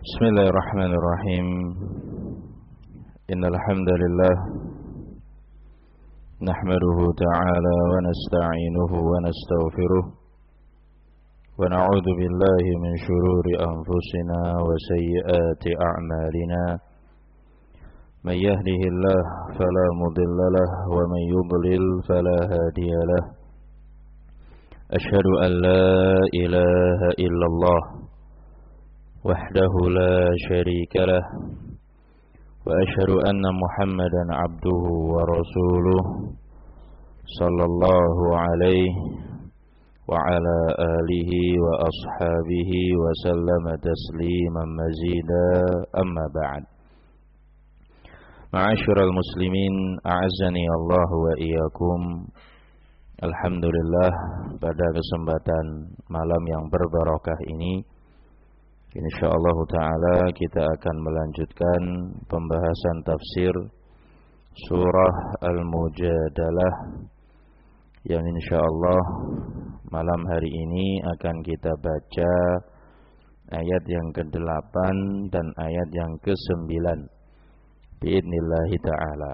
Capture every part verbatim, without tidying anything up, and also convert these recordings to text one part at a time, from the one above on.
Bismillahirrahmanirrahim. Innal hamdalillah nahmaduhu ta'ala wa nasta'inuhu wa nastaghfiruh wa na'udzu billahi min shururi anfusina wa sayyiati a'malina. May yahdihillahu fala mudilla lahu wa may yudlil fala hadiya lahu. Asyhadu an la ilaha illallah وحده لا شريك له وأشهد أن محمدا عبده ورسوله صلى الله عليه وعلى آله وأصحابه وسلم تسليما مزيدا أما بعد. Ma'asyiral muslimin, a'azzani Allah wa iyyakum. Alhamdulillah, pada kesempatan malam yang berbarakah ini insyaallah ta'ala kita akan melanjutkan pembahasan tafsir surah Al-Mujadalah yang insyaallah malam hari ini akan kita baca ayat yang kedelapan dan ayat yang kesembilan biidznillah ta'ala.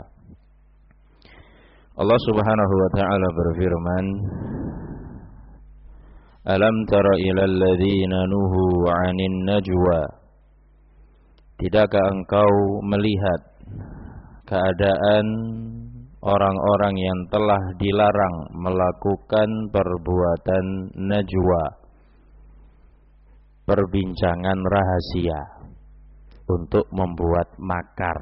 Allah subhanahu wa ta'ala berfirman, Alam tara ilal ladzina nuhu 'anil najwa. Tidakkah engkau melihat keadaan orang-orang yang telah dilarang melakukan perbuatan najwa, perbincangan rahasia untuk membuat makar.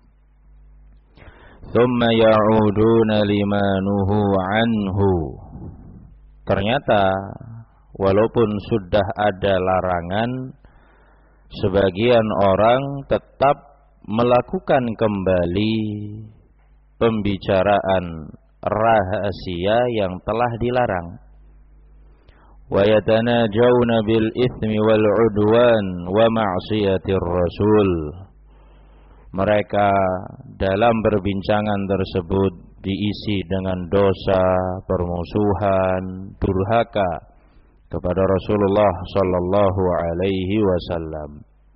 Tsumma ya'uduna lima nuhu 'anhu. Ternyata walaupun sudah ada larangan, sebagian orang tetap melakukan kembali pembicaraan rahasia yang telah dilarang. Wa yatanajawna bil itsmi wal 'udwan wa ma'siyatir rasul. Mereka dalam perbincangan tersebut diisi dengan dosa, permusuhan, durhaka kepada Rasulullah sallallahu alaihi wasallam.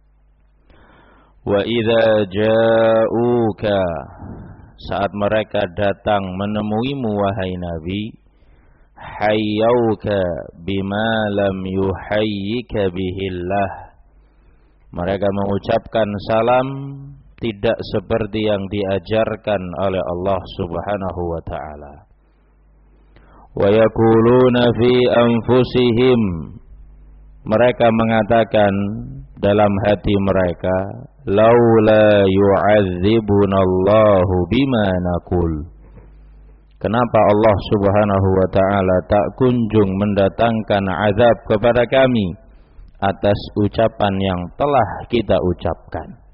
Wa idza ja'uka, saat mereka datang menemuimu wahai Nabi, hayyauka bima lam yuhayyika bihillah. Mereka mengucapkan salam tidak seperti yang diajarkan oleh Allah Subhanahu wa taala. Wa yaquluna fi anfusihim, mereka mengatakan dalam hati mereka, laula yu'adzibunallahu bima naqul. Kenapa Allah Subhanahu wa taala tak kunjung mendatangkan azab kepada kami atas ucapan yang telah kita ucapkan?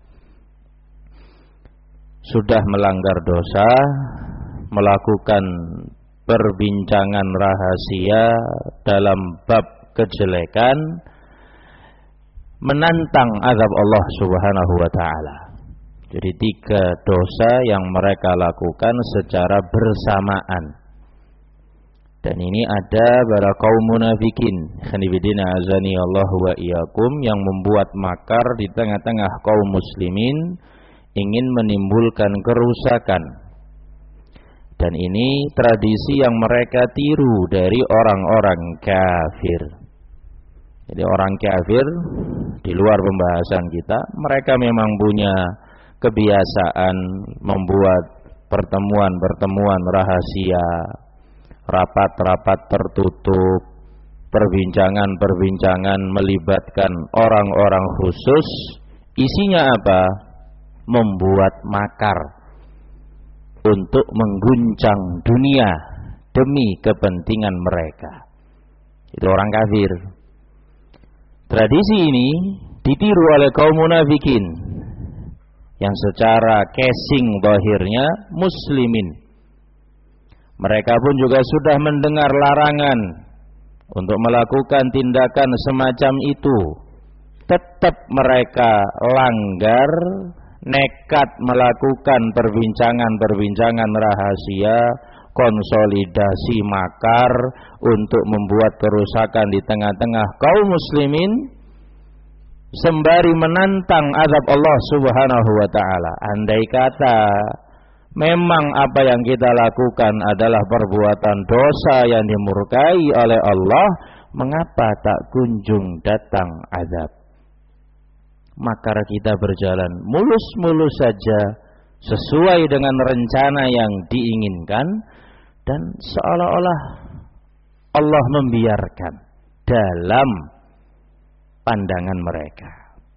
Sudah melanggar dosa, melakukan perbincangan rahasia dalam bab kejelekan, menantang azab Allah Subhanahu wa taala. Jadi tiga dosa yang mereka lakukan secara bersamaan. Dan ini ada para kaum munafikin, khanibidina azani Allah wa iyyakum, yang membuat makar di tengah-tengah kaum muslimin, ingin menimbulkan kerusakan. Dan ini tradisi yang mereka tiru dari orang-orang kafir. Jadi orang kafir, di luar pembahasan kita, mereka memang punya kebiasaan membuat pertemuan-pertemuan rahasia, rapat-rapat tertutup, perbincangan-perbincangan melibatkan orang-orang khusus. Isinya apa? Membuat makar untuk mengguncang dunia demi kepentingan mereka. Itu orang kafir. Tradisi ini ditiru oleh kaum munafikin yang secara casing zahirnya muslimin. Mereka pun juga sudah mendengar larangan untuk melakukan tindakan semacam itu. Tetap mereka langgar, nekat melakukan perbincangan-perbincangan rahasia, konsolidasi makar untuk membuat kerusakan di tengah-tengah kaum muslimin sembari menantang azab Allah Subhanahu wa taala. Andai kata memang apa yang kita lakukan adalah perbuatan dosa yang dimurkai oleh Allah, mengapa tak kunjung datang azab? Maka kita berjalan mulus-mulus saja sesuai dengan rencana yang diinginkan, dan seolah-olah Allah membiarkan dalam pandangan mereka.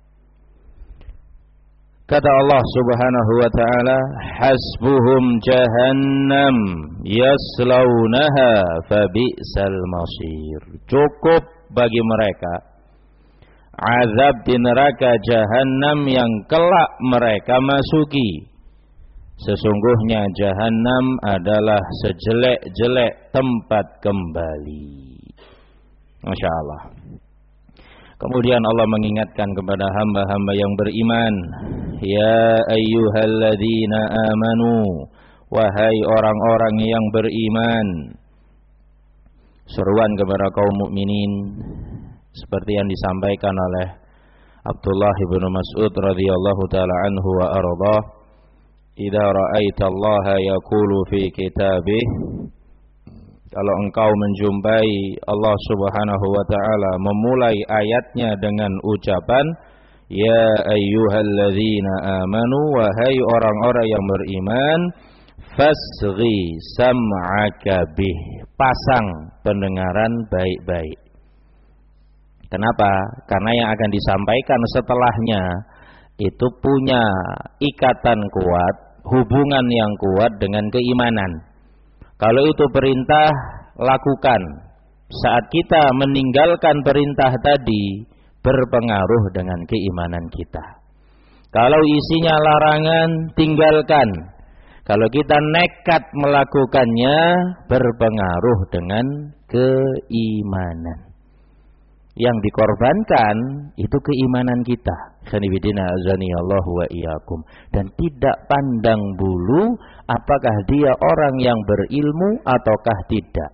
Kata Allah Subhanahu wa taala, hasbuhum jahannam yaslaunaha fabi'sal masir. Cukup bagi mereka azab di neraka jahannam yang kelak mereka masuki. Sesungguhnya jahannam adalah sejelek-jelek tempat kembali. Masya Allah. Kemudian Allah mengingatkan kepada hamba-hamba yang beriman, ya ayyuhalladzina amanu, wahai orang-orang yang beriman. Seruan kepada kaum mukminin seperti yang disampaikan oleh Abdullah bin Mas'ud radhiyallahu taala anhu wa ardhah, idza ra'aita Allah yaqulu fi kitabih, kalau engkau menjumpai Allah Subhanahu wa taala memulai ayatnya dengan ucapan ya ayyuhalladzina amanu, wahai orang-orang yang beriman, fasghi sam'aka bih, pasang pendengaran baik-baik. Kenapa? Karena yang akan disampaikan setelahnya itu punya ikatan kuat, hubungan yang kuat dengan keimanan. Kalau itu perintah, lakukan. Saat kita meninggalkan perintah tadi, berpengaruh dengan keimanan kita. Kalau isinya larangan, tinggalkan. Kalau kita nekat melakukannya, berpengaruh dengan keimanan. Yang dikorbankan itu keimanan kita. Khanibidina azaniyallahu wa iyyakum. Dan tidak pandang bulu apakah dia orang yang berilmu ataukah tidak.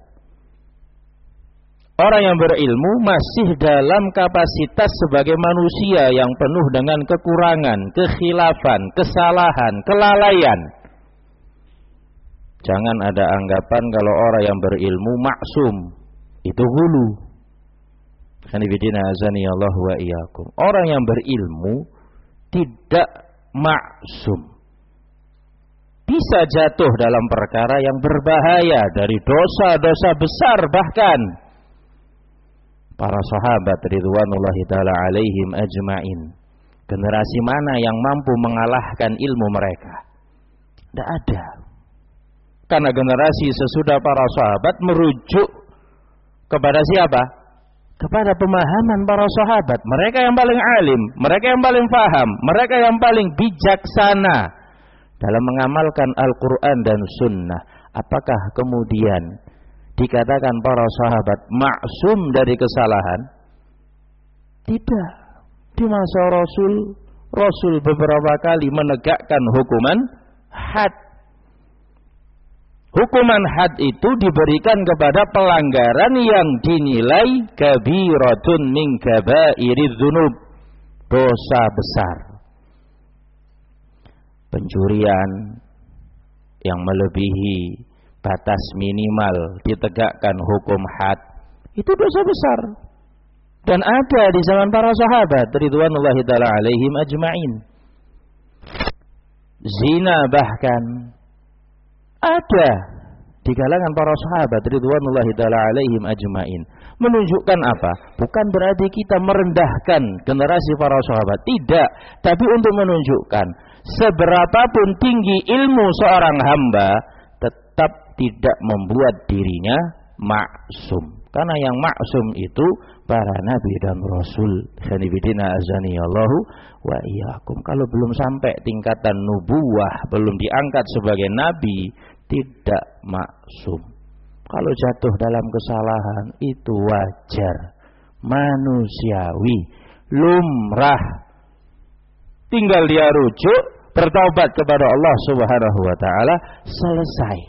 Orang yang berilmu masih dalam kapasitas sebagai manusia yang penuh dengan kekurangan, kekhilafan, kesalahan, kelalaian. Jangan ada anggapan kalau orang yang berilmu maksum. Itu hulu. Khanibidina azaniyallahu wa iyyakum. Orang yang berilmu tidak maksum. Bisa jatuh dalam perkara yang berbahaya, dari dosa-dosa besar bahkan. Para sahabat ridwanullahi ta'ala alaihim ajma'in, generasi mana yang mampu mengalahkan ilmu mereka? Tidak ada. Karena generasi sesudah para sahabat merujuk kepada siapa? Kepada pemahaman para sahabat. Mereka yang paling alim, mereka yang paling faham, mereka yang paling bijaksana dalam mengamalkan Al-Quran dan Sunnah. Apakah kemudian dikatakan para sahabat maksum dari kesalahan? Tidak. Di masa Rasul, Rasul beberapa kali menegakkan hukuman had. Hukuman had itu diberikan kepada pelanggaran yang dinilai kabiratun min kabairidz dzunub, dosa besar. Pencurian yang melebihi batas minimal ditegakkan hukum had, itu dosa besar. Dan ada di zaman para sahabat ridwanullahi ta'ala alaihim ajma'in. Zina bahkan ada di kalangan para sahabat ridwanullahi ta'ala alaihim ajma'in. Menunjukkan apa? Bukan berarti kita merendahkan generasi para sahabat, tidak, tapi untuk menunjukkan seberapapun tinggi ilmu seorang hamba tetap tidak membuat dirinya maksum. Karena yang maksum itu para nabi dan rasul. Khanibidina azaniyallahu wa iyyakum. Kalau belum sampai tingkatan nubuwah, belum diangkat sebagai nabi, tidak maksum. Kalau jatuh dalam kesalahan itu wajar, manusiawi, lumrah. Tinggal dia rujuk, bertaubat kepada Allah Subhanahu wa taala, selesai.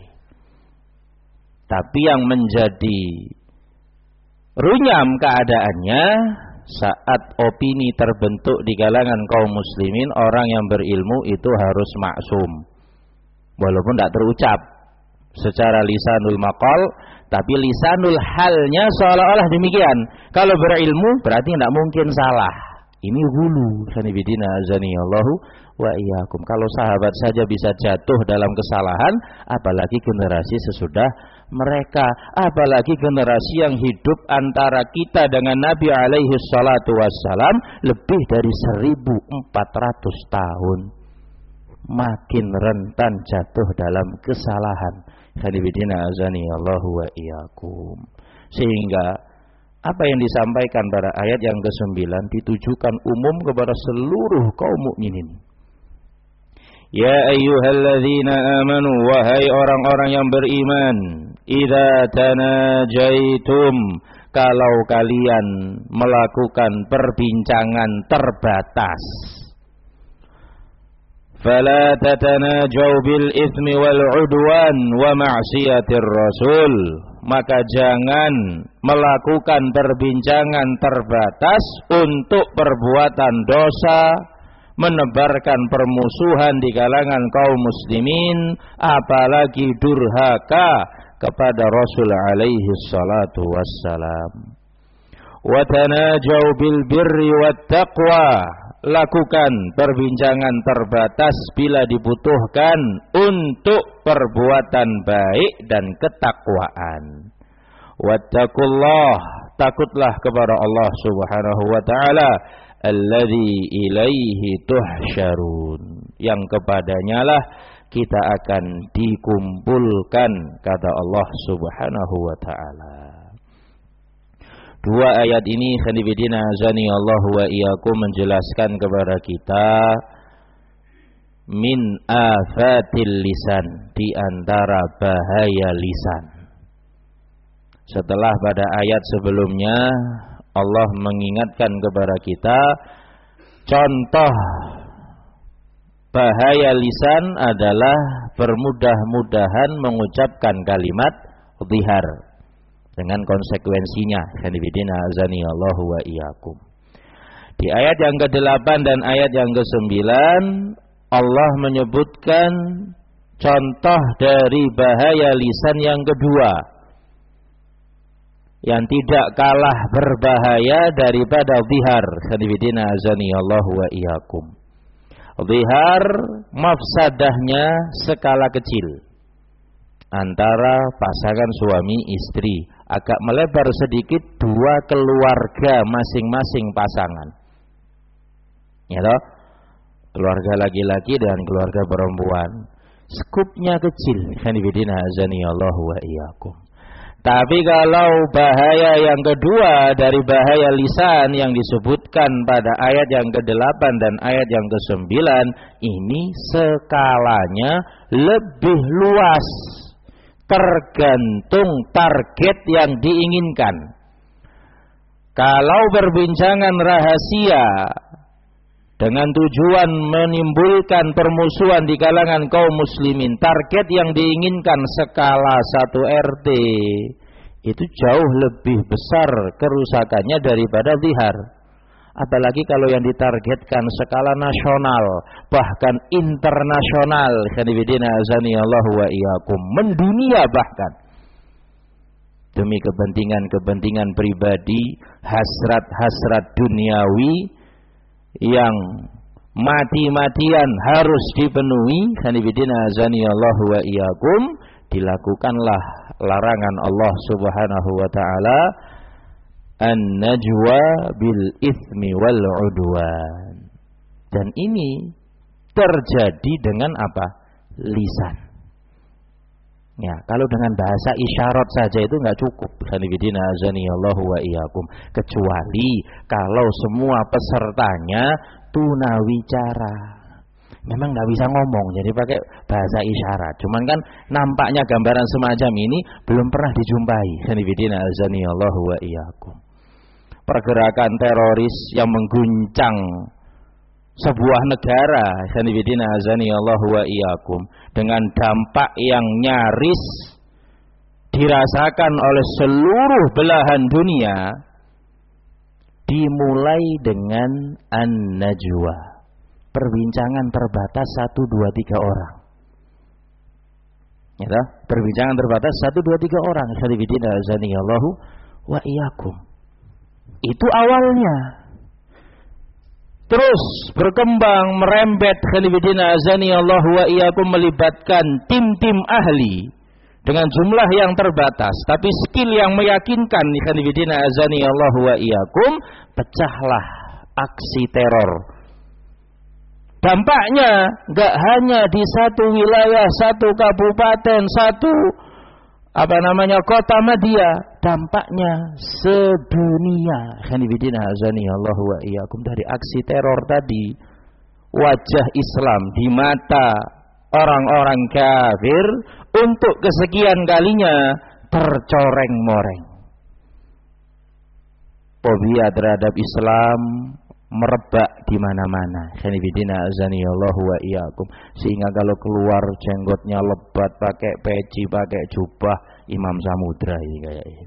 Tapi yang menjadi runyam keadaannya saat opini terbentuk di kalangan kaum muslimin, orang yang berilmu itu harus maksum. Walaupun tidak terucap secara lisanul maqal, tapi lisanul halnya seolah-olah demikian. Kalau berilmu berarti tidak mungkin salah. Ini hulu, sanibidina azanillahu wa iyyakum. Kalau sahabat saja bisa jatuh dalam kesalahan, apalagi generasi sesudah mereka, apalagi generasi yang hidup antara kita dengan Nabi alaihi salatu wassalam lebih dari seribu empat ratus tahun. Makin rentan jatuh dalam kesalahan. Sanibidina azanillahu wa iyyakum. Sehingga apa yang disampaikan pada ayat yang kesembilan ditujukan umum kepada seluruh kaum mukminin. Ya ayyuhalladzina amanu, wahai orang-orang yang beriman, idza tanajaitum, kalau kalian melakukan perbincangan terbatas, fala tatanajaw bil itsmi wal udwan wa ma'siyatir rasul, maka jangan melakukan perbincangan terbatas untuk perbuatan dosa, menebarkan permusuhan di kalangan kaum muslimin, apalagi durhaka kepada Rasul alaihi salatu wassalam. Wa tanajaw bil birri wat taqwa, lakukan perbincangan terbatas bila dibutuhkan untuk perbuatan baik dan ketakwaan. Wattaqullah, takutlah kepada Allah Subhanahu wa taala, alladzi ilaihi tuhsyarun, yang kepadanya lah kita akan dikumpulkan, kata Allah Subhanahu wa taala. Dua ayat ini khanibidina azani Allah wa iyyakum menjelaskan kepada kita min afatil lisan, di antara bahaya lisan. Setelah pada ayat sebelumnya Allah mengingatkan kepada kita contoh bahaya lisan adalah bermudah-mudahan mengucapkan kalimat zihar dengan konsekuensinya. Khanibidina azani Allahu wa iyyakum. Di ayat yang kedelapan dan ayat yang kesembilan Allah menyebutkan contoh dari bahaya lisan yang kedua, yang tidak kalah berbahaya daripada zihar. Khanibidina azani Allahu wa iyyakum. Zihar mafsadahnya skala kecil antara pasangan suami istri, agak melebar sedikit dua keluarga masing-masing pasangan, ya toh, keluarga laki-laki dan keluarga perempuan, skupnya kecil. Khanibidina azani Allahu wa iyyakum. Tapi kalau bahaya yang kedua dari bahaya lisan yang disebutkan pada ayat yang kedelapan dan ayat yang kesembilan, ini skalanya lebih luas, tergantung target yang diinginkan. Kalau perbincangan rahasia dengan tujuan menimbulkan permusuhan di kalangan kaum muslimin, target yang diinginkan skala satu R T, itu jauh lebih besar kerusakannya daripada zihar. Apalagi kalau yang ditargetkan skala nasional, bahkan internasional. Khanibidina azani Allahu wa iyyakum, mendunia bahkan, demi kepentingan-kepentingan pribadi, hasrat-hasrat duniawi yang mati-matian harus dipenuhi. Khanibidina azani Allahu wa iyyakum, dilakukanlah larangan Allah Subhanahu wa taala, an-najwa bil itsmi wal udwan. Dan ini terjadi dengan apa? Lisan. Ya, kalau dengan bahasa isyarat saja itu enggak cukup. Khanibidina azani Allahu wa iyyakum, kecuali kalau semua pesertanya tunawicara. Memang nggak bisa ngomong, jadi pakai bahasa isyarat. Cuman kan nampaknya gambaran semacam ini belum pernah dijumpai. Khanibidina azani Allahu wa iyyakum. Pergerakan teroris yang mengguncang sebuah negara, khanibidina azani Allahu wa iyyakum, dengan dampak yang nyaris dirasakan oleh seluruh belahan dunia, dimulai dengan an-najwa, perbincangan terbatas satu dua tiga orang. Ya, perbincangan terbatas satu dua tiga orang. Khalifidin azanillahu wa iyyakum. Itu awalnya. Terus berkembang, merembet, khalifidin azanillahu wa iyyakum, melibatkan tim-tim ahli dengan jumlah yang terbatas, tapi skill yang meyakinkan, khalifidin azanillahu wa iyyakum, pecahlah aksi teror. Dampaknya gak hanya di satu wilayah, satu kabupaten, satu apa namanya kota Madia, dampaknya sedunia. Khanifidin azanillahu wa iyyakum, dari aksi teror tadi, wajah Islam di mata orang-orang kafir untuk kesekian kalinya tercoreng-moreng. Fobia terhadap Islam merebak di mana-mana. Khanifidin azanillahu wa iyyakum, sehingga kalau keluar jenggotnya lebat, pakai peci, pakai jubah Imam Samudra ini kayak ini.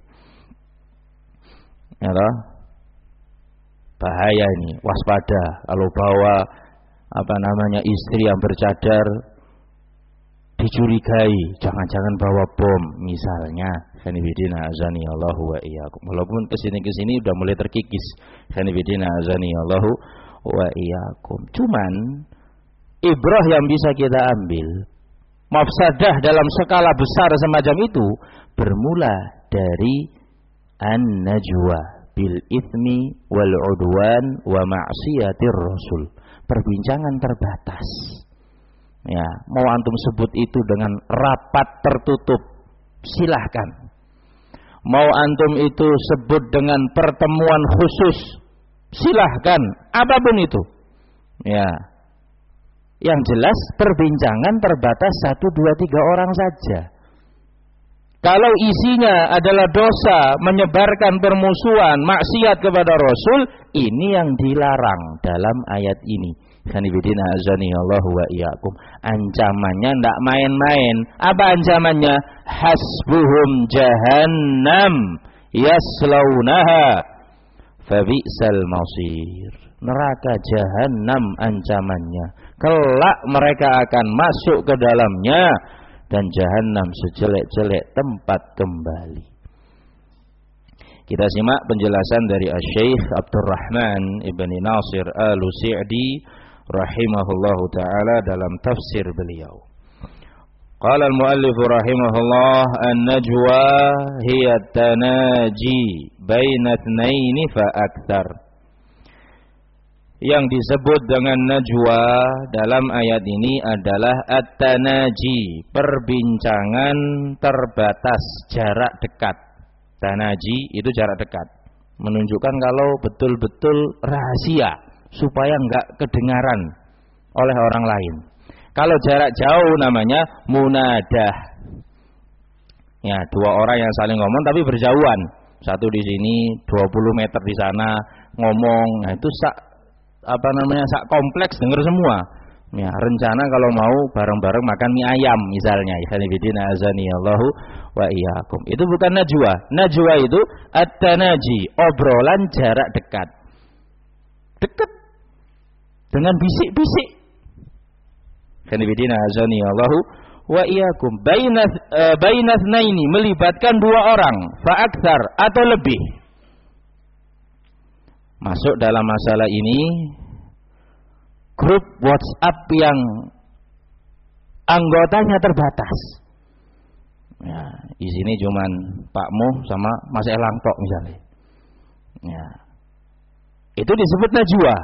Ya toh? Bahaya ini, waspada kalau bawa apa namanya istri yang bercadar, dicurigai jangan-jangan bawa bom misalnya. Khanifidin azanillahu wa iyyakum. Walaupun kesini-kesini udah mulai terkikis. Khanifidin azanillahu wa iyyakum. Cuman ibrah yang bisa kita ambil, mafsadah dalam skala besar semacam itu bermula dari an-najwa bil itsmi wal udwan wa ma'siyatir rasul. Perbincangan terbatas. Ya, mau antum sebut itu dengan rapat tertutup, silahkan. Mau antum itu sebut dengan pertemuan khusus, silahkan, apapun itu. Ya, yang jelas perbincangan terbatas satu dua tiga orang saja. Kalau isinya adalah dosa, menyebarkan permusuhan, maksiat kepada Rasul, ini yang dilarang dalam ayat ini. Khanifidin azanillahu wa iyyakum. Ancamannya ndak main-main. Apa ancamannya? Hasbuhum jahannam yaslaunaha fabi'sal masir. Neraka jahannam ancamannya. Kelak mereka akan masuk ke dalamnya, dan jahannam sejelek-jelek tempat kembali. Kita simak penjelasan dari Asy-Syaikh Abdurrahman Ibni Nasir Al-Sa'di rahimahullahu ta'ala dalam tafsir beliau. Qala al-muallif rahimahullah, an-najwa hiya at-tanaji baina itsnaini fa aktsar. Yang disebut dengan najwa dalam ayat ini adalah at-tanaji, perbincangan terbatas, jarak dekat. Tanaji itu jarak dekat, menunjukkan kalau betul-betul rahasia, supaya enggak kedengaran oleh orang lain. Kalau jarak jauh namanya munadah. Ya, dua orang yang saling ngomong tapi berjauhan. Satu di sini, dua puluh meter di sana ngomong. Nah, itu sak apa namanya? sak kompleks dengar semua. Ya, rencana kalau mau bareng-bareng makan mie ayam misalnya. Khanifidin azanillahu wa iyyakum. Itu bukan najwa. Najwa itu at-tanaji, obrolan jarak dekat. Dekat dengan bisik-bisik. Khanifidin azanillahu wa iyyakum. Baina uh, baina tsnaini, melibatkan dua orang, fa aktsar atau lebih. Masuk dalam masalah ini grup WhatsApp yang anggotanya terbatas. Ya, di sini cuman Pak Mu sama Mas Elang tok misalnya. Ya. Itu disebut najwa.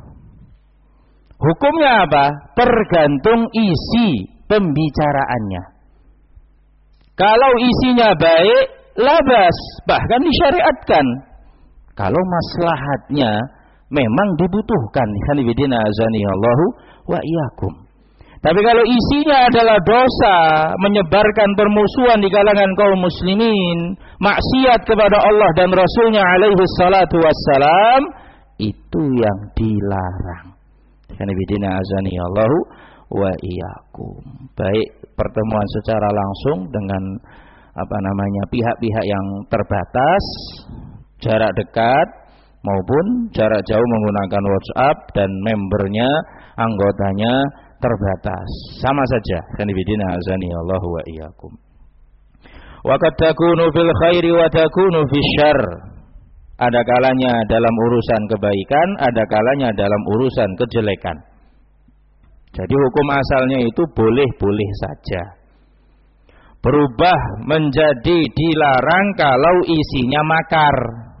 Hukumnya apa? Tergantung isi pembicaraannya. Kalau isinya baik, labas, bahkan disyariatkan. Kalau maslahatnya memang dibutuhkan. Khanifidin azanillahu wa iyyakum. Tapi kalau isinya adalah dosa, menyebarkan permusuhan di kalangan kaum muslimin, maksiat kepada Allah dan Rasulnya alaihi salatu wassalam, itu yang dilarang. Khanifidin azanillahu wa iyyakum. Baik pertemuan secara langsung dengan apa namanya pihak-pihak yang terbatas, jarak dekat, maupun jarak jauh menggunakan WhatsApp dan membernya, anggotanya terbatas. Sama saja. Khanifidina azani Allah wa iyyakum. Wa qad takunu fil khairi wa takunu fil syarr. Ada kalanya dalam urusan kebaikan, ada kalanya dalam urusan kejelekan. Jadi hukum asalnya itu boleh-boleh saja. Berubah menjadi dilarang kalau isinya makar.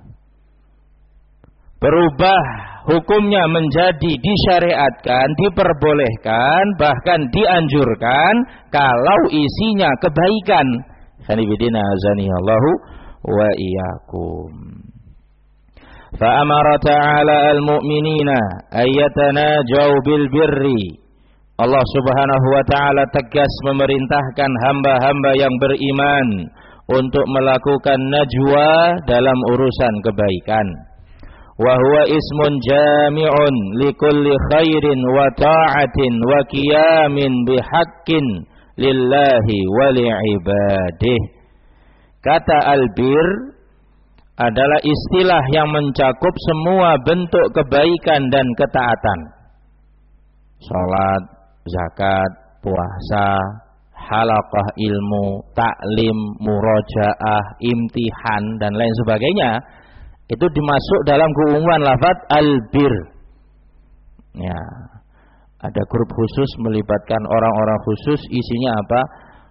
Berubah hukumnya menjadi disyariatkan, diperbolehkan, bahkan dianjurkan kalau isinya kebaikan. Khanifidina azani Allahu wa iyyakum. Fa amara ta'ala al-mu'minina ayyatanajaw bil birri. Allah Subhanahu wa ta'ala tegas memerintahkan hamba-hamba yang beriman untuk melakukan najwa dalam urusan kebaikan. Wa huwa ismun jami'un likulli khairin wa ta'atin wa qiyamin bihaqqin lillahi wa li'ibadih. Kata albir adalah istilah yang mencakup semua bentuk kebaikan dan ketaatan. Salat, zakat, puasa, halaqah ilmu, taklim, murojaah, imtihan dan lain sebagainya, itu dimasuk dalam keumuman lafaz albir. Ya, ada grup khusus melibatkan orang-orang khusus, isinya apa?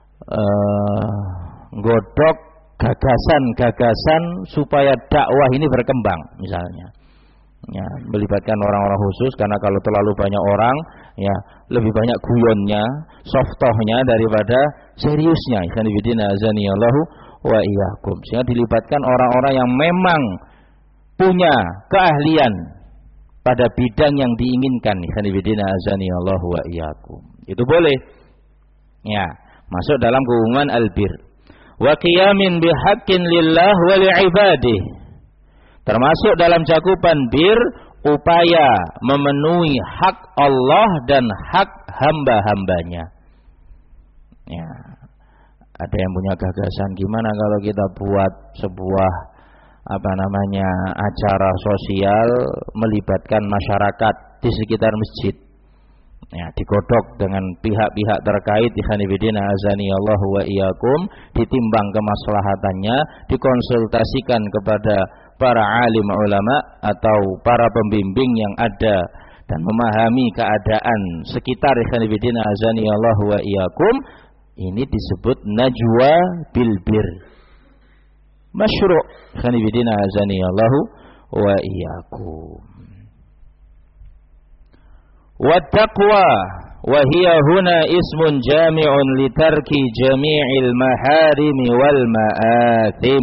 Eh, godok gagasan-gagasan supaya dakwah ini berkembang, misalnya. Ya, melibatkan orang-orang khusus karena kalau terlalu banyak orang, ya lebih banyak guyonnya, softohnya daripada seriusnya. Ikhwanifidina azanillahu wa iyyakum. Sehingga dilibatkan orang-orang yang memang punya keahlian pada bidang yang diinginkan. Ikhwanifidina azanillahu wa iyyakum. Itu boleh. Ya, masuk dalam keumuman albir. Wa qiyamin bihaqqin lillah wa li'ibadih. Termasuk dalam cakupan bir upaya memenuhi hak Allah dan hak hamba-hambanya. Ya, ada yang punya gagasan gimana kalau kita buat sebuah apa namanya acara sosial melibatkan masyarakat di sekitar masjid. Ya, digodok dengan pihak-pihak terkait, ikhwanifidina azani Allah wa iyyakum, ditimbang kemaslahatannya, dikonsultasikan kepada para alim ulama atau para pembimbing yang ada dan memahami keadaan sekitar, ikhwanifidina azani Allah wa iyyakum. Ini disebut najwa bil bir. Masyru', ikhwanifidina azani Allah wa iyyakum. Wattaqwa wa hiya huna ismun jami'un li tarki jami'il maharimi wal ma'athim.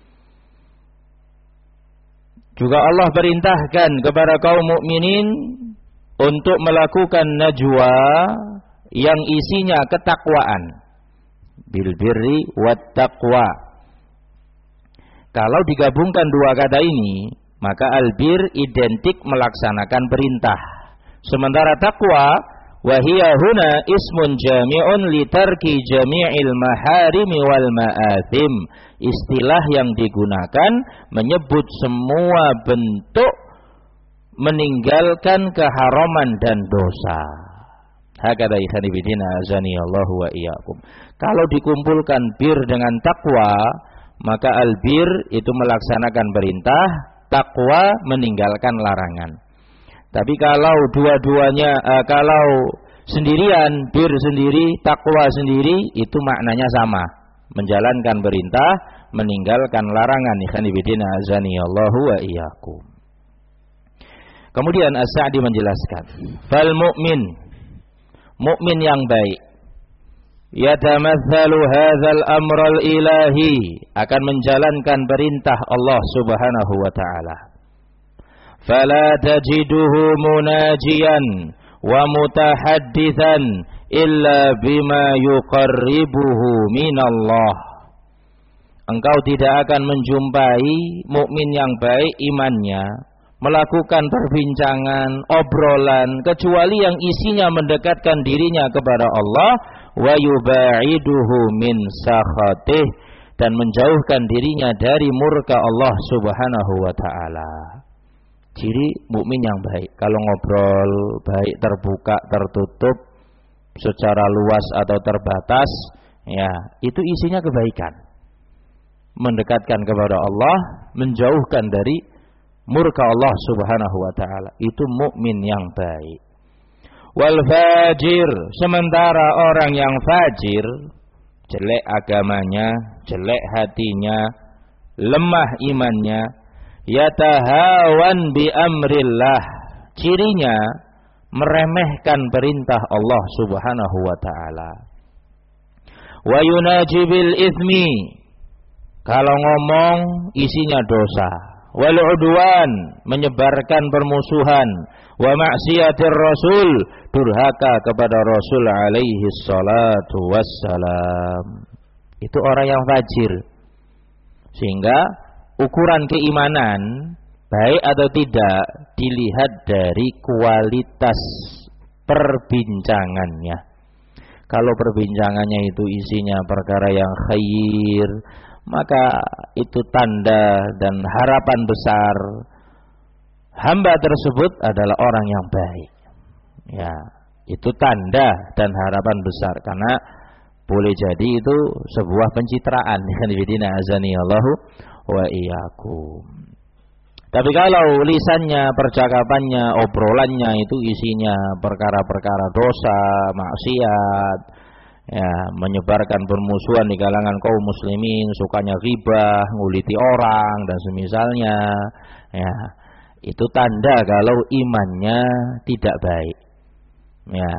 Juga Allah perintahkan kepada kaum mukminin untuk melakukan najwa yang isinya ketakwaan. Bil birri wattaqwa. Kalau digabungkan dua kata ini, maka albir identik melaksanakan perintah. Sementara takwa wahia huna ismun jami'un li tarki jami'il maharimi wal ma'athim. Istilah yang digunakan menyebut semua bentuk meninggalkan keharaman dan dosa. Hakadha ikhwanifidina azani Allah wa iyyakum. Kalau dikumpulkan bir dengan takwa, maka albir itu melaksanakan perintah, takwa meninggalkan larangan. Tapi kalau dua-duanya, uh, kalau sendirian, bir sendiri, takwa sendiri, itu maknanya sama. Menjalankan perintah, meninggalkan larangan. Ikhwanifidina azani Allahu wa iyyakum. Kemudian As-Sa'di menjelaskan, fal mu'min, mu'min yang baik, yatamathalu hadzal amral ilahi, akan menjalankan perintah Allah Subhanahu wa taala. Fala tajiduhu munajiyan wa mutahadditsan illa bima yuqarribuhu minallah. Engkau tidak akan menjumpai mukmin yang baik imannya melakukan perbincangan, obrolan, kecuali yang isinya mendekatkan dirinya kepada Allah, wa yubaiduhu min sakhatih, dan menjauhkan dirinya dari murka Allah Subhanahu wa taala. ciri mukmin yang baik. Kalau ngobrol baik, terbuka, tertutup, secara luas atau terbatas, ya itu isinya kebaikan, mendekatkan kepada Allah, menjauhkan dari murka Allah Subhanahu wa taala. Itu mukmin yang baik. Wal fajir, sementara orang yang fajir, jelek agamanya, jelek hatinya, lemah imannya, yatahawan bi amrillah, cirinya meremehkan perintah Allah Subhanahu wa taala. Wa yunaji bil itsmi, kalau ngomong isinya dosa. Wal udwan, menyebarkan permusuhan. Wa maksiatir rasul, durhaka kepada Rasul alaihi salatu wassalam. Itu orang yang fajir. Sehingga ukuran keimanan baik atau tidak dilihat dari kualitas perbincangannya. Kalau perbincangannya itu isinya perkara yang khair, maka itu tanda dan harapan besar hamba tersebut adalah orang yang baik. Ya, itu tanda dan harapan besar, karena boleh jadi itu sebuah pencitraan. Azani Allahu wa iyyakum. Tapi kalau lisannya, percakapannya, obrolannya itu isinya perkara-perkara dosa, maksiat, ya, menyebarkan permusuhan di kalangan kaum muslimin, sukanya ghibah, nguliti orang dan semisalnya, ya, itu tanda kalau imannya tidak baik. Ya,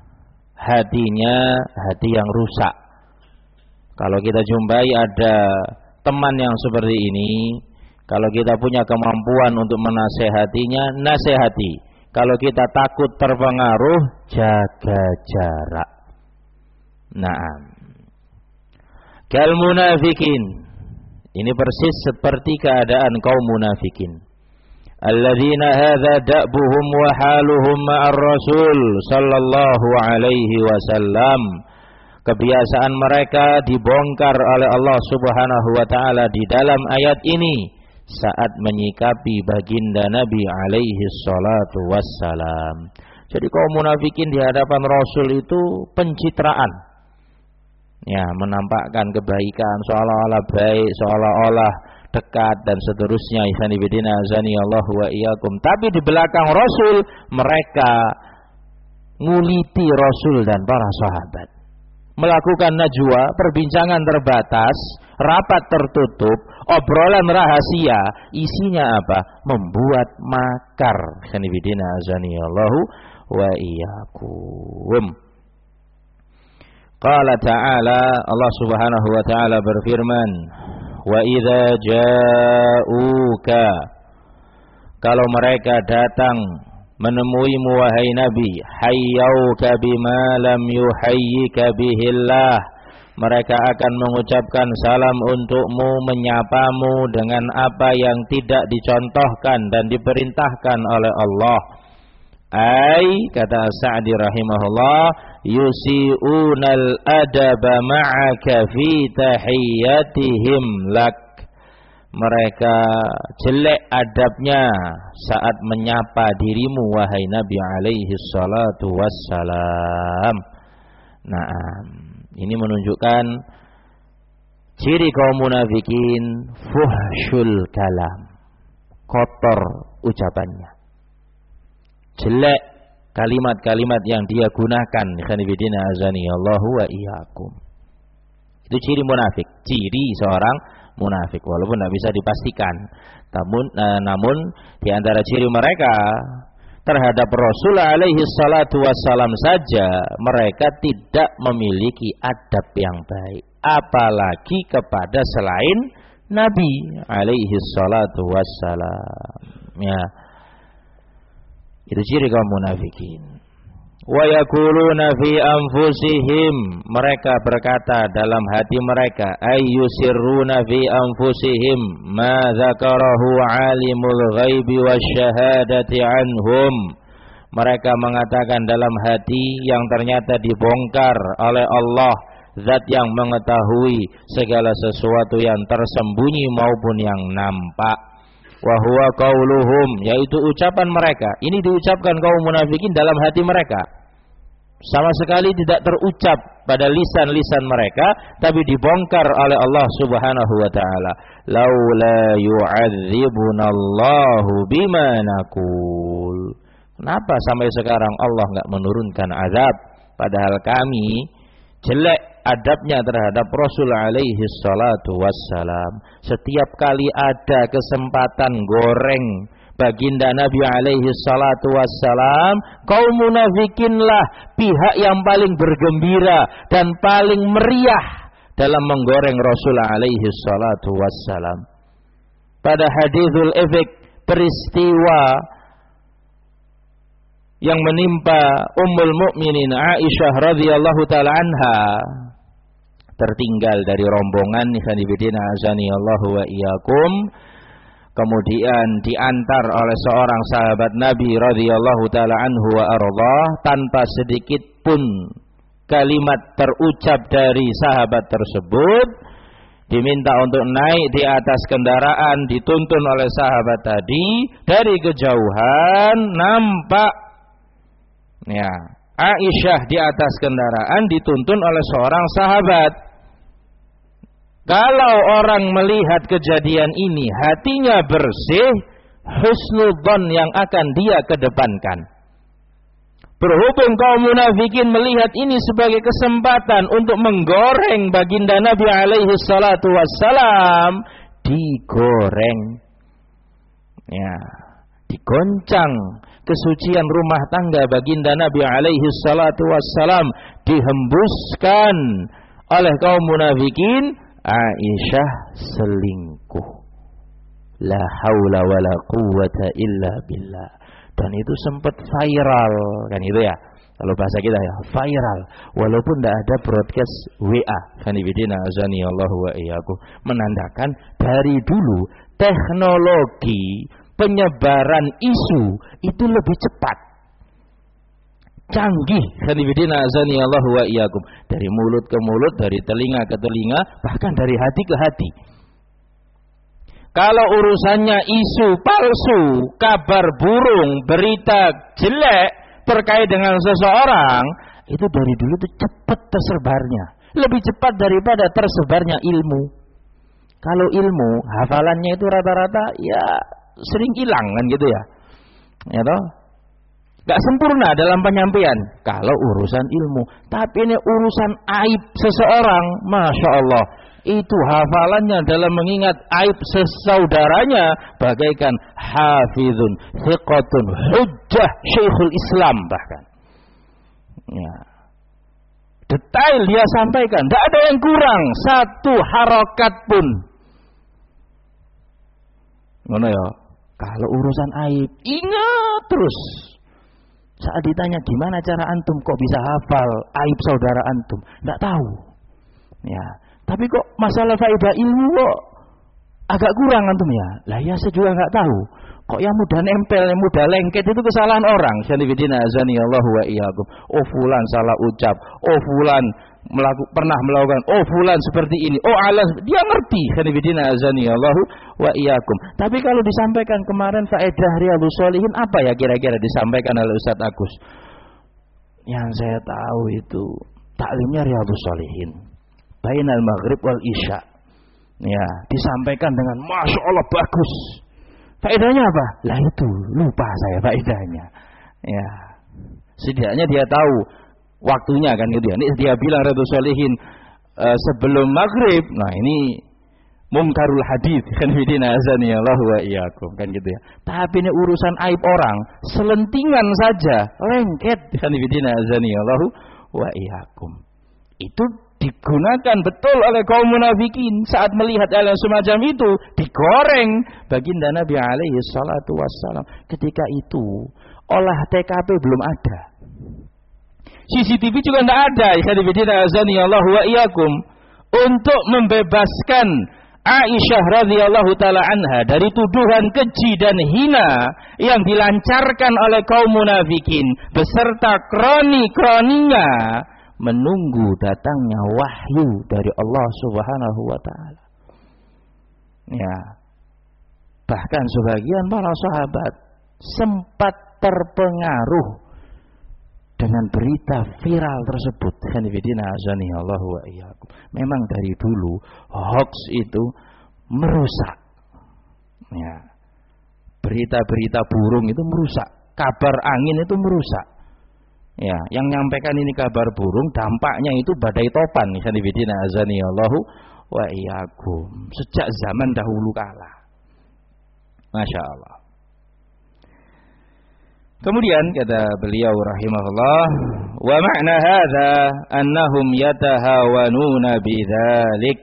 hatinya hati yang rusak. Kalau kita jumpai ada teman yang seperti ini, kalau kita punya kemampuan untuk menasehatinya, nasihati. Kalau kita takut terpengaruh, jaga jarak. Naam. Kal munafikin, ini persis seperti keadaan kaum munafikin. Alladzina hadza da'buhum wa haluhum ma'ar rasul sallallahu alaihi wasallam. Kebiasaan mereka dibongkar oleh Allah Subhanahu wa taala di dalam ayat ini saat menyikapi baginda Nabi alaihi salatu wassalam. Jadi kaum munafikin di hadapan Rasul itu pencitraan. Ya, menampakkan kebaikan seolah-olah baik, seolah-olah dekat dan seterusnya. Ihsani bidina azani Allah wa iyyakum. Tapi di belakang Rasul mereka nguliti Rasul dan para sahabat, melakukan najwa, perbincangan terbatas, rapat tertutup, obrolan rahasia, isinya apa? Membuat makar. Ihsani bidina azani Allah wa iyyakum. Qala ta'ala, Allah Subhanahu wa ta'ala berfirman, wa idza ja'uka, kalau mereka datang menemuimu wahai Nabi, hayyauka bima lam yuhayyika bihillah, mereka akan mengucapkan salam untukmu, menyapamu dengan apa yang tidak dicontohkan dan diperintahkan oleh Allah. Ai, kata Sa'di rahimahullah, yusi'unal adaba ma'aka fi tahiyyatihim lak, mereka jelek adabnya saat menyapa dirimu wahai Nabi alaihi salatu wassalam. Nah, ini menunjukkan ciri kaum munafikin, fuhsyul kalam, kotor ucapannya, jelek kalimat-kalimat yang dia gunakan. Khanifidina azani Allahu wa iyyakum. Itu ciri munafik, ciri seorang munafik, walaupun tidak bisa dipastikan. Namun, eh, namun di antara ciri mereka terhadap Rasul alaihi salatu wassalam saja mereka tidak memiliki adab yang baik, apalagi kepada selain Nabi alaihi salatu wassalam. Ya, itu ciri kaum munafikin. Wa yaquluna fi anfusihim, mereka berkata dalam hati mereka, ayyusirruna fi anfusihim ma dzakarahu alimul ghaibi wasyahadati anhum, mereka mengatakan dalam hati yang ternyata dibongkar oleh Allah, zat yang mengetahui segala sesuatu yang tersembunyi maupun yang nampak. wa huwa qauluhum, yaitu ucapan mereka. Ini diucapkan kaum munafikin dalam hati mereka. Sama sekali tidak terucap pada lisan-lisan mereka, tapi dibongkar oleh Allah Subhanahu wa taala. Laula yu'adzibunallahu bima naqul. Kenapa sampai sekarang Allah enggak menurunkan azab, padahal kami jelek adabnya terhadap Rasul alaihi salatu wassalam. Setiap kali ada kesempatan goreng baginda Nabi alaihi salatu wassalam, kaum munafikinlah pihak yang paling bergembira dan paling meriah dalam menggoreng Rasul alaihi salatu wassalam. Pada hadithul ifk, peristiwa yang menimpa Ummul Mukminin Aisyah radhiyallahu taala anha, tertinggal dari rombongan ikhwanifidina azanillahu wa iyyakum, kemudian diantar oleh seorang sahabat Nabi radhiyallahu taala anhu wa ardhah, tanpa sedikit pun kalimat terucap dari sahabat tersebut, diminta untuk naik di atas kendaraan, dituntun oleh sahabat tadi. Dari kejauhan nampak ya, Aisyah di atas kendaraan dituntun oleh seorang sahabat. Kalau orang melihat kejadian ini hatinya bersih, husnudzon yang akan dia kedepankan. Berhubung kaum munafikin melihat ini sebagai kesempatan untuk menggoreng baginda Nabi alaihi salatu wassalam, digoreng, ya, digoncang kesucian rumah tangga baginda Nabi alaihi salatu wassalam, dihembuskan oleh kaum munafikin. Aisyah selingkuh, la haula wala quwwata illa billah. Dan itu sempat viral, kan itu ya, kalau bahasa kita ya, viral, walaupun tidak ada broadcast W A. Kanibidina azani Allahu wa iyyakum, menandakan dari dulu teknologi penyebaran isu itu lebih cepat, canggih. Kanibidina azani Allahu wa iyyakum, dari mulut ke mulut, dari telinga ke telinga, bahkan dari hati ke hati. Kalau urusannya isu palsu, kabar burung, berita jelek terkait dengan seseorang, itu dari dulu itu cepat tersebarnya, lebih cepat daripada tersebarnya ilmu. Kalau ilmu, hafalannya itu rata-rata ya sering hilang kan gitu ya, ya toh, gak sempurna dalam penyampaian. Kalau urusan ilmu, tapi ini urusan aib seseorang, masya Allah, itu hafalannya dalam mengingat aib sesaudaranya bagaikan hafizun thiqatun hujjah Syekhul Islam bahkan. Ya. Detail dia sampaikan, tidak ada yang kurang satu harokat pun. Mana ya? Kalau urusan aib, ingat terus. Saat ditanya gimana cara antum kok bisa hafal aib saudara antum, tidak tahu. Ya. Tapi kok masalah faedah ilmu kok agak kurang antum ya? Lah ya saya juga nggak tahu. Kok yang mudah nempel, yang mudah lengket itu kesalahan orang. Sanibidina azani Allahu wa iyyakum. Oh fulan salah ucap. Oh fulan melaku, pernah melakukan. Oh fulan seperti ini. Oh alas, dia ngerti. Sanibidina azani Allahu wa iyyakum. Tapi kalau disampaikan kemarin faedah Riyadhus Shalihin, apa ya kira-kira disampaikan oleh Ustaz Agus? Yang saya tahu itu taklimnya Riyadhus Shalihin, bainal maghrib wal isya, ya, disampaikan dengan masya Allah bagus. Faedahnya apa? Lah itu lupa saya faedahnya. Ya, setidaknya dia tahu waktunya kan gitu ya. Ini dia bilang Riyadhus Shalihin uh, sebelum maghrib. Nah ini mungkarul hadits kan bidina azani Allahu wa iyyakum kan gitu ya. Tapi ini urusan aib orang, selentingan saja lengket kan bidina azani Allahu wa iyyakum. Itu digunakan betul oleh kaum munafikin saat melihat hal yang semacam itu, digoreng baginda Nabi alaihi salatu wassalam. Ketika itu olah T K P belum ada, C C T V juga tidak ada. Ikhwanifidina azani Allahu wa iyyakum, untuk membebaskan Aisyah radhiyallahu taala anha dari tuduhan keji dan hina yang dilancarkan oleh kaum munafikin beserta kroni-kroninya, menunggu datangnya wahyu dari Allah Subhanahu wa taala. Ya. Bahkan sebagian para sahabat sempat terpengaruh dengan berita viral tersebut. Memang dari dulu hoax itu merusak. Ya. Berita-berita burung itu merusak. Kabar angin itu merusak. Ya, yang nyampaikan ini kabar burung, dampaknya itu badai topan. Sejak zaman dahulu kala. Masya Allah. Kemudian kata beliau rahimahullah, wa ma'na hadza annahum yatahawanuna bidzalik.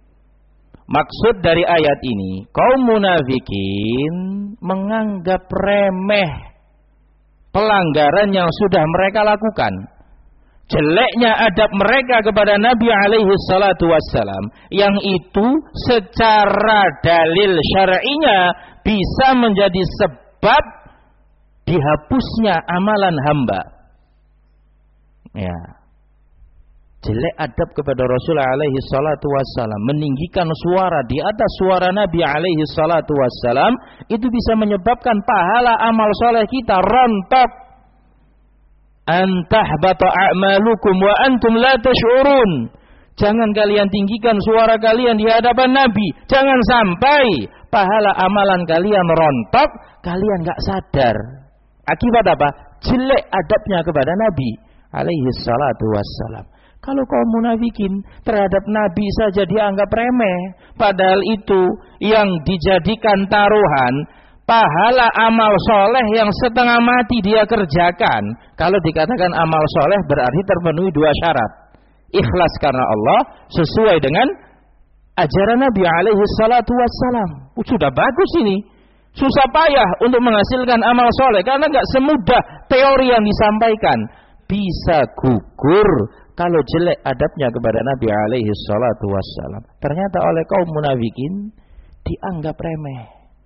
Maksud dari ayat ini, kaum munafikin menganggap remeh pelanggaran yang sudah mereka lakukan. Jeleknya adab mereka kepada Nabi alaihi salatu wassalam, yang itu secara dalil syar'inya bisa menjadi sebab dihapusnya amalan hamba. Ya. Jelek adab kepada Rasulullah alaihi salatu wassalam, meninggikan suara di atas suara Nabi alaihi salatu wassalam, itu bisa menyebabkan pahala amal soleh kita rontok. Antahbata a'malukum wa antum la tash'urun. Jangan kalian tinggikan suara kalian di hadapan Nabi. Jangan sampai pahala amalan kalian rontok, kalian enggak sadar. Akibat apa? Jelek adabnya kepada Nabi alaihi salatu wassalam. Kalau kaum munafikin terhadap Nabi saja dianggap remeh, padahal itu yang dijadikan taruhan pahala amal soleh yang setengah mati dia kerjakan. Kalau dikatakan amal soleh berarti terpenuhi dua syarat. Ikhlas karena Allah sesuai dengan ajaran Nabi alaihi salatu wassalam. Sudah bagus ini. Susah payah untuk menghasilkan amal soleh karena nggak semudah teori yang disampaikan. Bisa gugur kalau jelek adabnya kepada Nabi alaihi salatu wassalam. Ternyata oleh kaum munafikin dianggap remeh.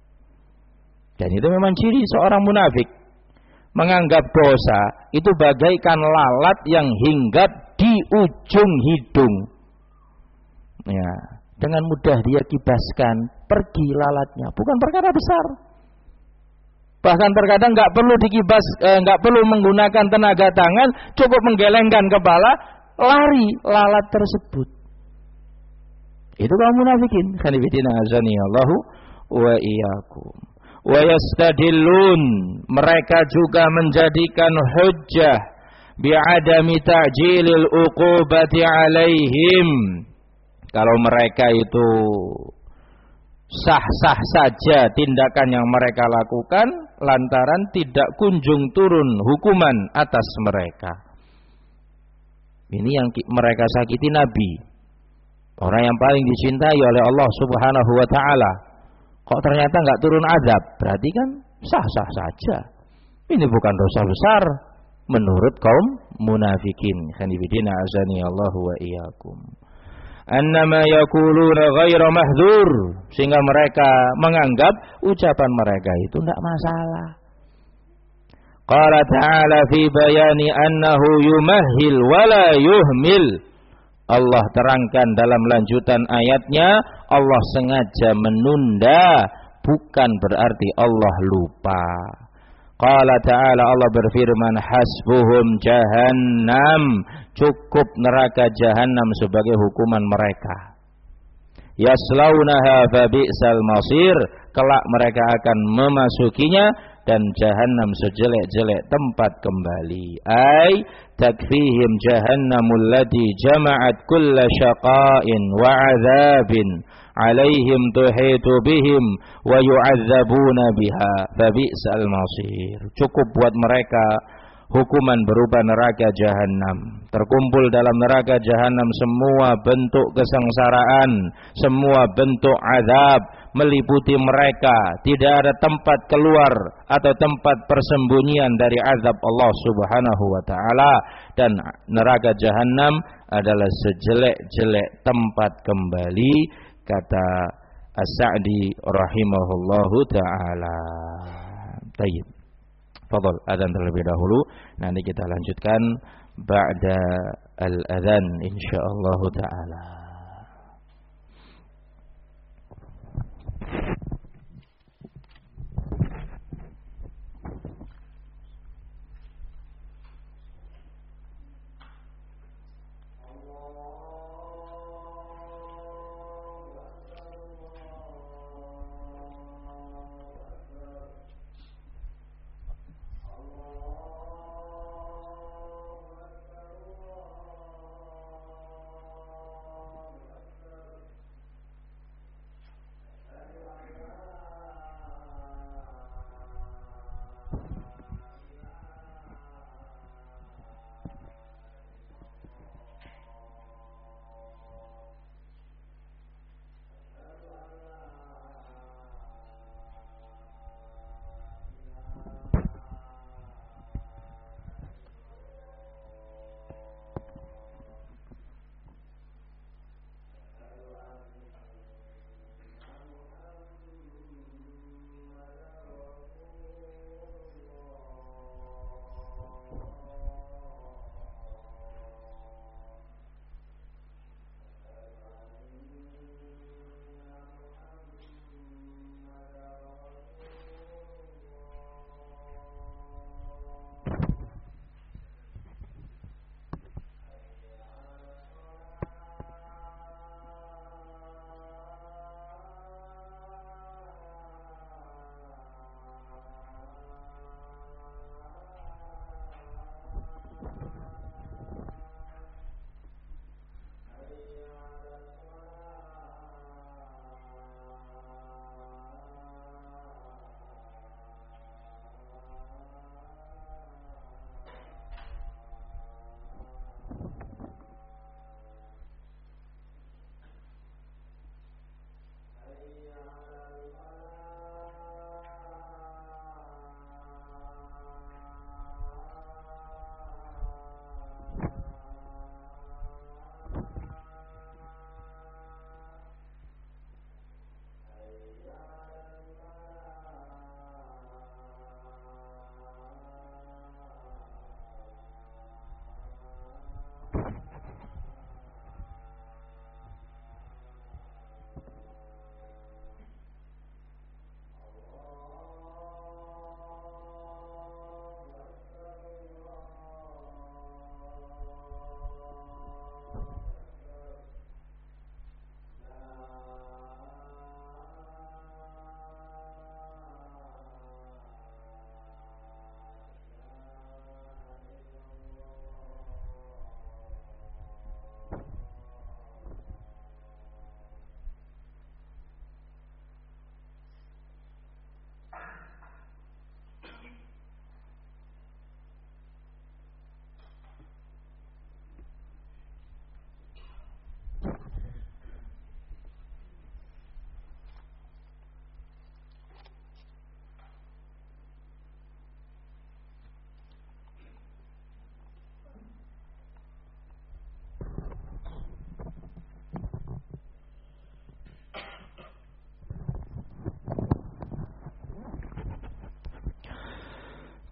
Dan itu memang ciri seorang munafik. Menganggap dosa itu bagaikan lalat yang hinggap di ujung hidung. Ya, dengan mudah dia kibaskan, pergi lalatnya. Bukan perkara besar. Bahkan terkadang nggak perlu dikibas, nggak eh, perlu menggunakan tenaga tangan, cukup menggelengkan kepala, lari lalat tersebut. Itu kaum munafikin. Khanifidina azani Allahu wa iyyakum. Wa yastadillun, mereka juga menjadikan hujjah bi'adami ta'jilil uqubati alaihim. Kalau mereka itu sah-sah saja tindakan yang mereka lakukan lantaran tidak kunjung turun hukuman atas mereka. Ini yang mereka sakiti Nabi, orang yang paling dicintai oleh Allah Subhanahu wa ta'ala. Kok ternyata nggak turun azab? Berarti kan sah-sah saja. Ini bukan dosa besar menurut kaum munafikin. Khanifidina azani Allahu wa iyyakum. Annama yaquluna ghaira mahdzur, sehingga mereka menganggap ucapan mereka itu tidak masalah. Qala ta'ala fi bayani annahu yumahhil wa la yuhmil. Allah terangkan dalam lanjutan ayatnya, Allah sengaja menunda, bukan berarti Allah lupa. Qala ta'ala, Allah berfirman, hasbuhum jahannam, cukup neraka jahannam sebagai hukuman mereka. Yaslaunaha fabi'sal masir, kelak mereka akan memasukinya dan jahannam sejelek-jelek tempat kembali. Ai takfihim jahannamul lati jama'at kulla syaqa'in wa 'adzabin 'alaihim tuhitu bihim wa yu'adzabuna biha fabi'sal masir. Cukup buat mereka hukuman berupa neraka jahannam. Terkumpul dalam neraka jahannam semua bentuk kesengsaraan, semua bentuk azab meliputi mereka. Tidak ada tempat keluar atau tempat persembunyian dari azab Allah Subhanahu wa ta'ala. Dan neraka jahannam adalah sejelek-jelek tempat kembali, kata As-Sa'di rahimahullahu ta'ala. Tayyib. Fadhal, adzan terlebih dahulu, nanti kita lanjutkan ba'da al-adzan insyaallah taala.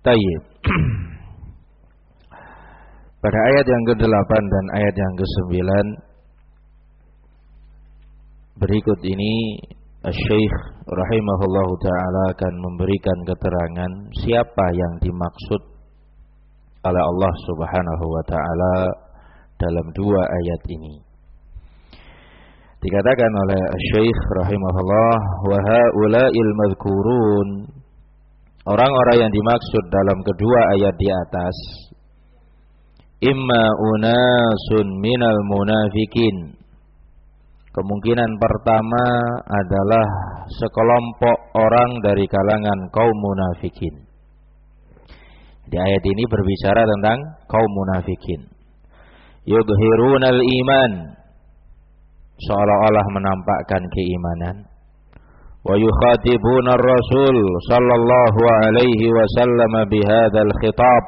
Tayyib. Pada ayat yang kedelapan dan ayat yang kesembilan berikut ini Syekh rahimahullahu ta'ala akan memberikan keterangan siapa yang dimaksud oleh Allah subhanahu wa ta'ala dalam dua ayat ini. Dikatakan oleh Syekh rahimahullah, wa haula'il madhkurun, orang-orang yang dimaksud dalam kedua ayat di atas, imma unasun minal munafikin, kemungkinan pertama adalah sekelompok orang dari kalangan kaum munafikin. Di ayat ini berbicara tentang kaum munafikin. Yudhirunal iman, seolah-olah menampakkan keimanan. Wa yukhatibuna ar-rasul sallallahu alaihi wasallam bihadzal khitab,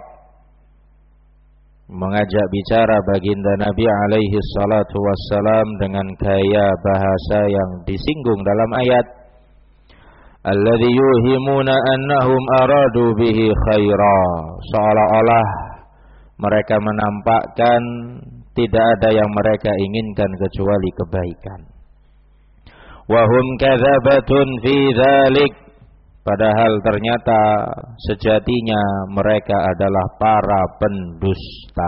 mengajak bicara baginda Nabi alaihi salatu wassalam dengan gaya bahasa yang disinggung dalam ayat. Alladzi yuhimuna annahum aradu bihi khaira, seolah-olah mereka menampakkan tidak ada yang mereka inginkan kecuali kebaikan. Wa hum kadzabatun fi dzalik, padahal ternyata sejatinya mereka adalah para pendusta.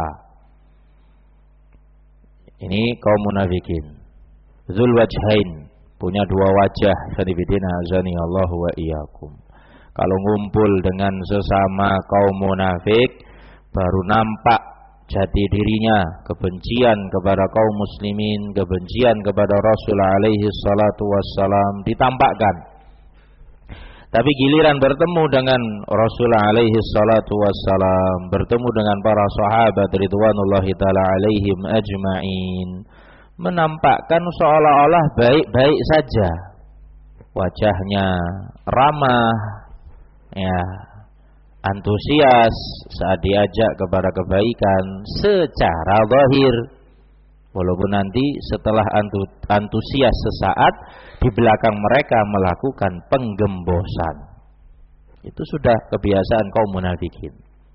Ini kaum munafikin. Dzul wajhain, punya dua wajah. Sanibidina azani Allah wa iyyakum. Kalau ngumpul dengan sesama kaum munafik, baru nampak jati dirinya, kebencian kepada kaum muslimin, kebencian kepada Rasul alaihi salatu wassalam ditampakkan. Tapi giliran bertemu dengan Rasul alaihi salatu wassalam, bertemu dengan para sahabat ridwanullahi ta'ala alaihim ajma'in, menampakkan seolah-olah baik-baik saja. Wajahnya ramah, ya, antusias saat diajak kepada kebaikan secara zahir. Walaupun nanti setelah antusias sesaat, di belakang mereka melakukan penggembosan. Itu sudah kebiasaan kaum munafikin.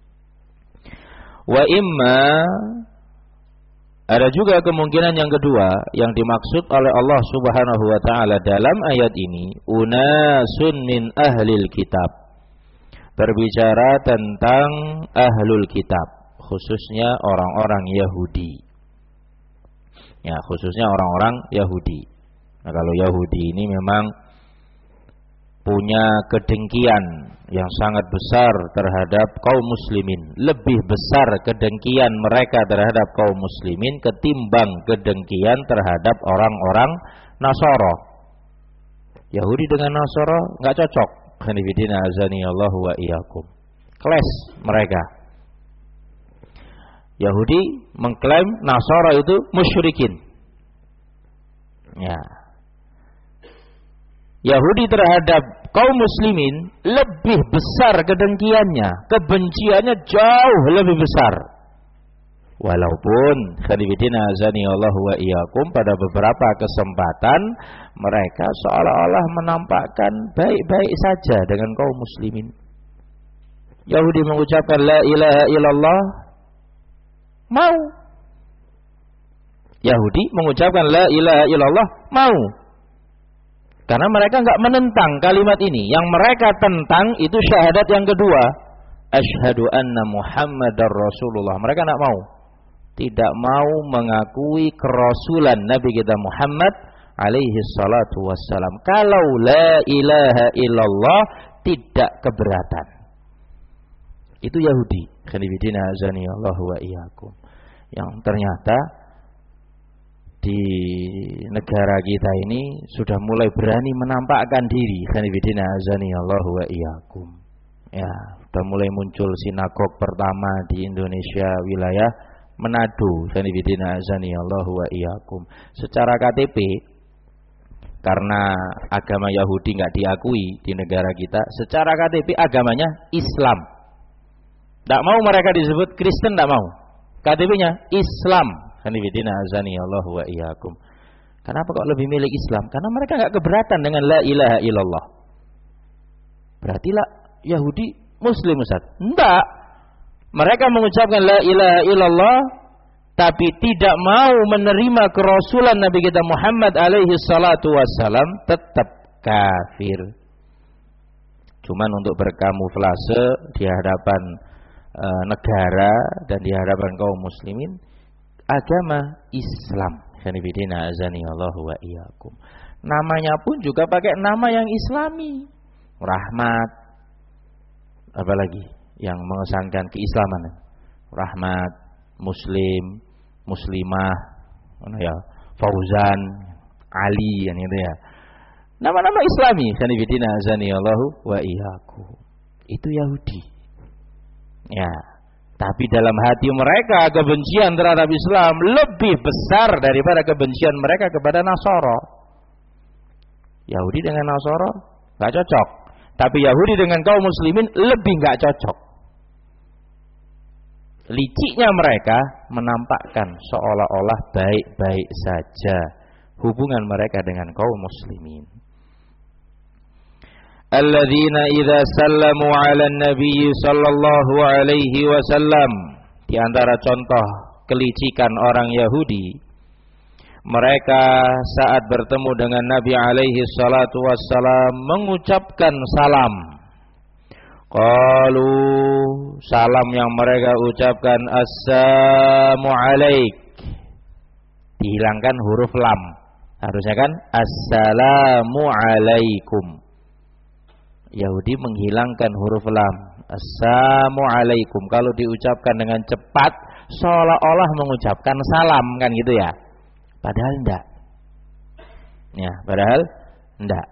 Wa imma, ada juga kemungkinan yang kedua yang dimaksud oleh Allah Subhanahu wa taala dalam ayat ini, unasun min ahlil kitab, berbicara tentang ahlul kitab, khususnya orang-orang Yahudi. Ya, khususnya orang-orang Yahudi. Nah, kalau Yahudi ini memang punya kedengkian yang sangat besar terhadap kaum muslimin. Lebih besar kedengkian mereka terhadap kaum muslimin ketimbang kedengkian terhadap orang-orang Nasara. Yahudi dengan Nasara enggak cocok. Khanifidina azani Allah wa iyyakum. Kelas mereka. Yahudi mengklaim Nasara itu musyrikin. Ya. Yahudi terhadap kaum muslimin lebih besar kedengkiannya, kebenciannya jauh lebih besar. Walaupun khanifidina azani Allah wa iyyakum, pada beberapa kesempatan mereka seolah-olah menampakkan baik-baik saja dengan kaum muslimin. Yahudi mengucapkan la ilaha illallah, mau. Yahudi mengucapkan la ilaha illallah, mau. Karena mereka enggak menentang kalimat ini. Yang mereka tentang itu syahadat yang kedua, asyhadu anna Muhammadar Rasulullah. Mereka enggak mau. Tidak mau mengakui kerasulan Nabi kita Muhammad alaihi salatu wassalam. Kalau la ilaha illallah tidak keberatan. Itu Yahudi. Khanifidina azani Allah wa iyyakum. Yang ternyata di negara kita ini sudah mulai berani menampakkan diri. Khanifidina azani Allah wa iyyakum. Ya, sudah mulai muncul sinagog pertama di Indonesia wilayah Manado. Khanifidina azani Allah wa iyyakum. Secara K T P, karena agama Yahudi enggak diakui di negara kita, secara K T P agamanya Islam. Tidak mau mereka disebut Kristen, tidak mau. K T P-nya Islam. Khanifidina azani Allah wa iyyakum. Kenapa kok lebih milih Islam? Karena mereka enggak keberatan dengan la ilaha illallah. Berarti lah Yahudi Muslim Ustaz. Enggak. Mereka mengucapkan la ilaha illallah tapi tidak mau menerima kerasulan Nabi kita Muhammad alaihi salatu wassalam, tetap kafir. Cuman untuk berkamuflase di hadapan e, negara dan di hadapan kaum muslimin, agama Islam. Sanibidina azani Allah wa iyyakum. Namanya pun juga pakai nama yang Islami. Rahmat. Apalagi yang mengesankan keislaman. Rahmat, Muslim, Muslimah, ya, Fauzan, Ali, yang itu ya. Nama-nama Islami. Sanibidina azani Allah wa iyyakum. Itu Yahudi. Ya. Tapi dalam hati mereka kebencian terhadap Islam lebih besar daripada kebencian mereka kepada Nasara. Yahudi dengan Nasara nggak cocok, tapi Yahudi dengan kaum muslimin lebih nggak cocok. Liciknya mereka menampakkan seolah-olah baik-baik saja hubungan mereka dengan kaum muslimin. Alladzina idza sallamu 'alan nabiy sallallahu alaihi wasallam. Di antara contoh kelicikan orang Yahudi, mereka saat bertemu dengan Nabi alaihi salatu wassalam mengucapkan salam. Qalu, salam yang mereka ucapkan assalamu alaik. Dihilangkan huruf lam. Harusnya kan assalamu alaikum. Yahudi menghilangkan huruf lam. Assalamu alaikum. Kalau diucapkan dengan cepat seolah-olah mengucapkan salam, kan gitu ya. Padahal enggak. Ya, padahal enggak.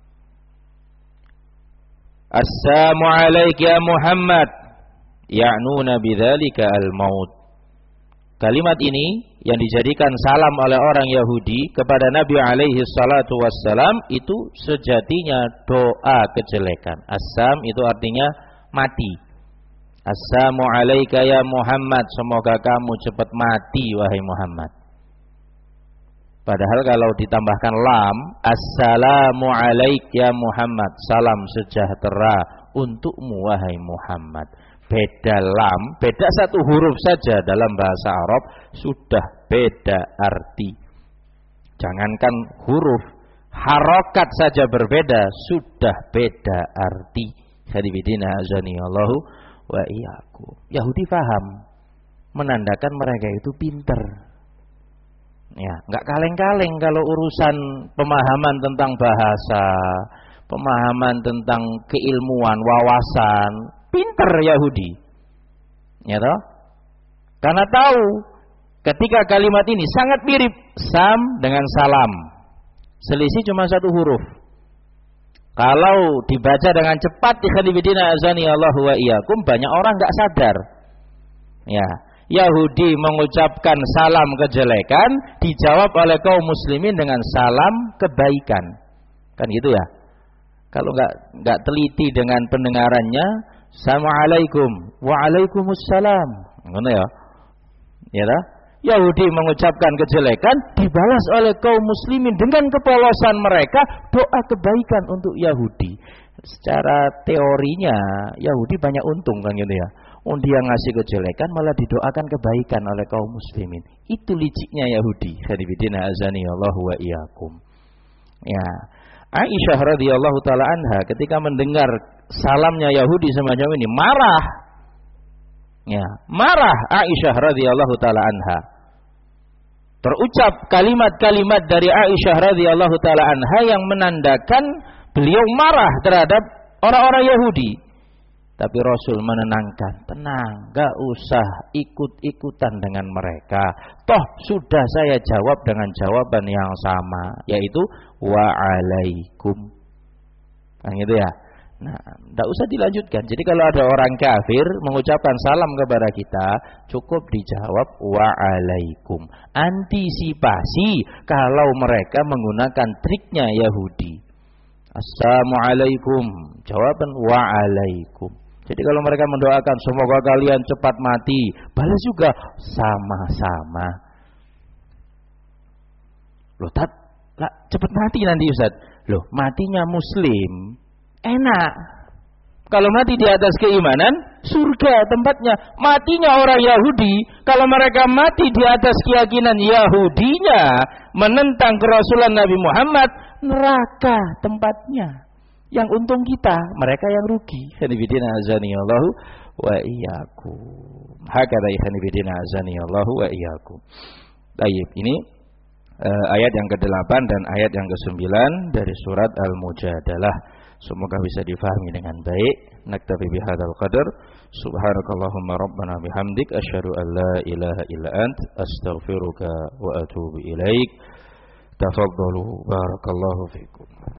Assalamu alaik ya Muhammad. Ya'nuna bidzalika al-maut. Kalimat ini yang dijadikan salam oleh orang Yahudi kepada Nabi alaihi salatu wassalam itu sejatinya doa kejelekan. Assam itu artinya mati. Assalamu alaika ya Muhammad, semoga kamu cepat mati wahai Muhammad. Padahal kalau ditambahkan lam, assalamu alaik ya Muhammad, salam sejahtera untukmu wahai Muhammad. Beda lam, beda satu huruf saja dalam bahasa Arab sudah beda arti. Jangankan huruf, harokat saja berbeda sudah beda arti. Hadibidina azani Allahu wa iyyakum. Yahudi paham, menandakan mereka itu pinter. Ya, nggak kaleng-kaleng kalau urusan pemahaman tentang bahasa, pemahaman tentang keilmuan, wawasan. Pinter Yahudi, ya toh? Karena tahu ketika kalimat ini sangat mirip sam dengan salam, selisih cuma satu huruf. Kalau dibaca dengan cepat, ikhwanifidina azani Allah wa iyyakum, banyak orang nggak sadar. Ya, Yahudi mengucapkan salam kejelekan, dijawab oleh kaum muslimin dengan salam kebaikan, kan gitu ya? Kalau nggak nggak teliti dengan pendengarannya. Assalamualaikum, waalaikumsalam. Ngono ya. Ya dah. Yahudi mengucapkan kejelekan, dibalas oleh kaum muslimin dengan kepolosan mereka doa kebaikan untuk Yahudi. Secara teorinya Yahudi banyak untung kan gitu ya. Oh, dia ngasih kejelekan malah didoakan kebaikan oleh kaum muslimin. Itu liciknya Yahudi. Hadibidina azani Allah wa iyyakum. Ya. Aisyah radhiyallahu taala anha ketika mendengar salamnya Yahudi semacam ini marah. Ya, marah Aisyah radhiyallahu taala anha. Terucap kalimat-kalimat dari Aisyah radhiyallahu taala anha yang menandakan beliau marah terhadap orang-orang Yahudi. Tapi Rasul menenangkan, tenang, gak usah ikut-ikutan dengan mereka. Toh sudah saya jawab dengan jawaban yang sama, yaitu wa'alaikum. Nah gitu ya. Nah, gak usah dilanjutkan. Jadi kalau ada orang kafir mengucapkan salam kepada kita, cukup dijawab wa'alaikum. Antisipasi kalau mereka menggunakan triknya Yahudi. Assalamualaikum, jawaban wa'alaikum. Jadi kalau mereka mendoakan semoga kalian cepat mati, balas juga sama-sama. Loh, tat, lah, cepat mati nanti Ustaz. Loh, matinya muslim enak. kalau mati di atas keimanan, surga tempatnya. Matinya orang Yahudi, kalau mereka mati di atas keyakinan Yahudinya, menentang kerasulan Nabi Muhammad, neraka tempatnya. Yang untung kita, mereka yang rugi. Hanifidina azaniyallahu wa iyyakum. Hakada hanifidina azaniyallahu wa iyyakum. Baik, ini uh, ayat yang kedelapan dan ayat yang kesembilan dari surat Al-Mujadalah. Semoga bisa difahami dengan baik. Naktafi bihadzal qadar. Subhanakallahumma rabbana bihamdik asyhadu an la ilaha illa ant astaghfiruka wa atubu ilaik. Tafaddalu barakallahu fikum.